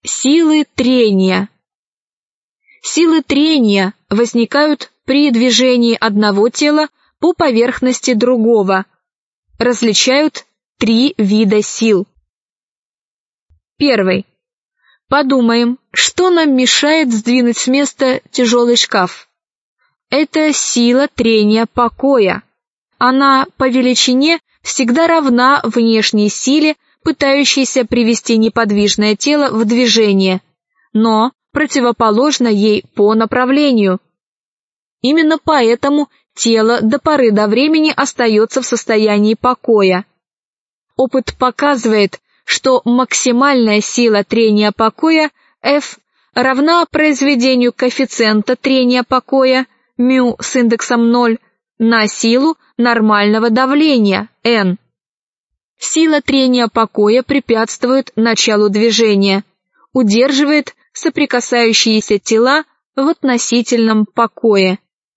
Силы трения. Силы трения возникают при движении одного тела по поверхности другого. Различают 3 вида сил. Первый. Подумаем, что нам мешает сдвинуть с места тяжелый шкаф. Это сила трения покоя. Она по величине всегда равна внешней силе, пытающейся привести неподвижное тело в движение, но противоположна ей по направлению. Именно поэтому тело до поры до времени остается в состоянии покоя. Опыт показывает, что максимальная сила трения покоя F равна произведению коэффициента трения покоя μ с индексом 0 на силу нормального давления N. Сила трения покоя препятствует началу движения, удерживает соприкасающиеся тела в относительном покое.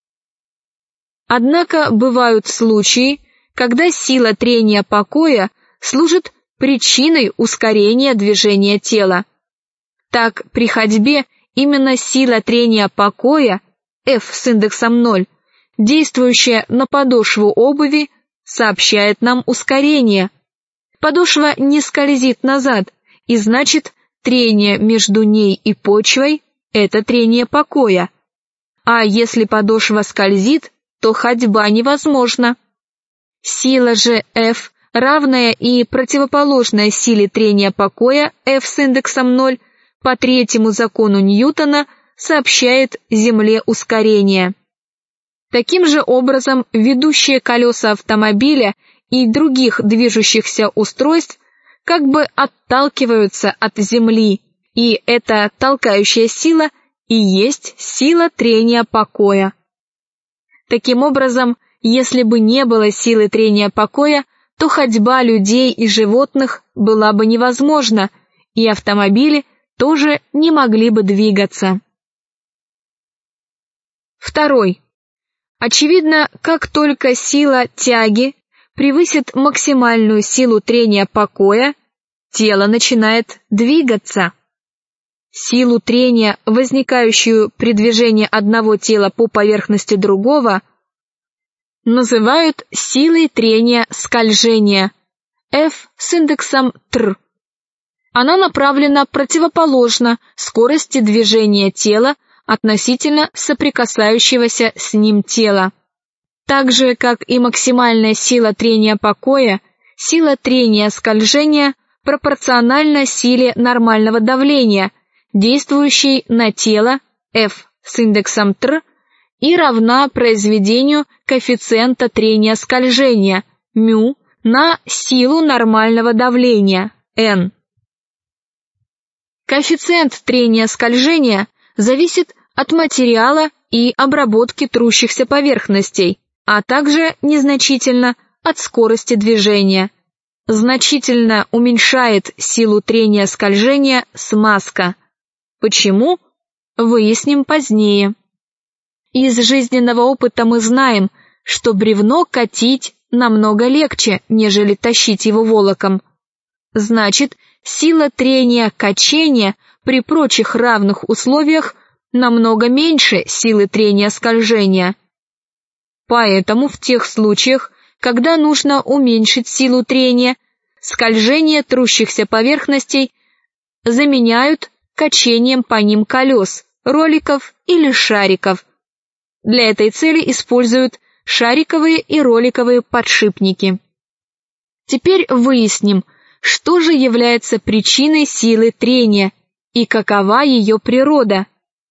Однако бывают случаи, когда сила трения покоя служит причиной ускорения движения тела. Так, при ходьбе именно сила трения покоя, F с индексом 0, действующая на подошву обуви, сообщает нам ускорение. Подошва не скользит назад, и значит, трение между ней и почвой – это трение покоя. А если подошва скользит, то ходьба невозможна. Сила же F, равная и противоположная силе трения покоя F с индексом 0, по третьему закону Ньютона сообщает Земле ускорение. Таким же образом, ведущие колеса автомобиля и других движущихся устройств как бы отталкиваются от Земли, и эта толкающая сила и есть сила трения покоя. Таким образом, если бы не было силы трения покоя, то ходьба людей и животных была бы невозможна, и автомобили тоже не могли бы двигаться. Второй. Очевидно, как только сила тяги превысит максимальную силу трения покоя, тело начинает двигаться. Силу трения, возникающую при движении одного тела по поверхности другого, называют силой трения скольжения, F с индексом TR. Она направлена противоположно скорости движения тела относительно соприкасающегося с ним тела. Так же, как и максимальная сила трения покоя, сила трения скольжения пропорциональна силе нормального давления, действующей на тело F с индексом TR, и равна произведению коэффициента трения скольжения μ на силу нормального давления N. Коэффициент трения скольжения зависит от материала и обработки трущихся поверхностей, а также незначительно от скорости движения. Значительно уменьшает силу трения скольжения смазка. Почему? Выясним позднее. Из жизненного опыта мы знаем, что бревно катить намного легче, нежели тащить его волоком. Значит, сила трения качения при прочих равных условиях намного меньше силы трения скольжения. Поэтому в тех случаях, когда нужно уменьшить силу трения, скольжение трущихся поверхностей заменяют качением по ним колес, роликов или шариков. Для этой цели используют шариковые и роликовые подшипники. Теперь выясним, что же является причиной силы трения и какова ее природа.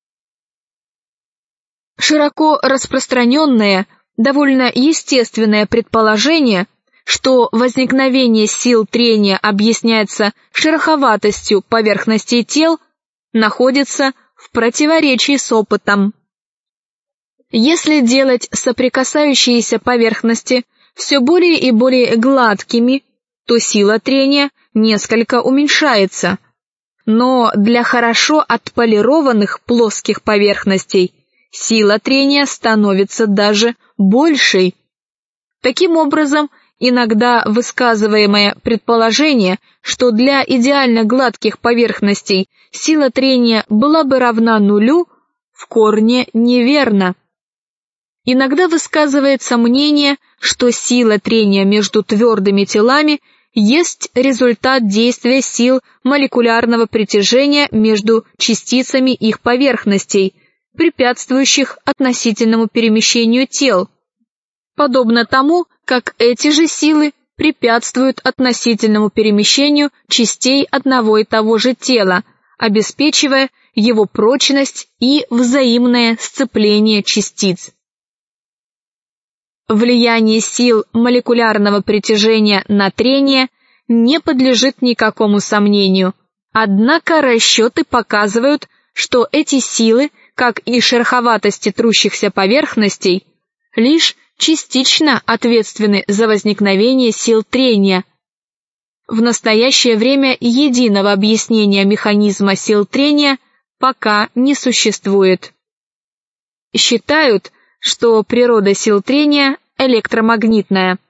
Широко распространенное, довольно естественное предположение, что возникновение сил трения объясняется шероховатостью поверхностей тел, находится в противоречии с опытом. Если делать соприкасающиеся поверхности все более и более гладкими, то сила трения несколько уменьшается. Но для хорошо отполированных плоских поверхностей сила трения становится даже большей. Таким образом, иногда высказываемое предположение, что для идеально гладких поверхностей сила трения была бы равна нулю, в корне неверно. Иногда высказывается мнение, что сила трения между твердыми телами есть результат действия сил молекулярного притяжения между частицами их поверхностей, препятствующих относительному перемещению тел, подобно тому, как эти же силы препятствуют относительному перемещению частей одного и того же тела, обеспечивая его прочность и взаимное сцепление частиц. Влияние сил молекулярного притяжения на трение не подлежит никакому сомнению, однако расчеты показывают, что эти силы, как и шероховатости трущихся поверхностей, лишь частично ответственны за возникновение сил трения. В настоящее время единого объяснения механизма сил трения пока не существует. Считают, что природа сил трения электромагнитная.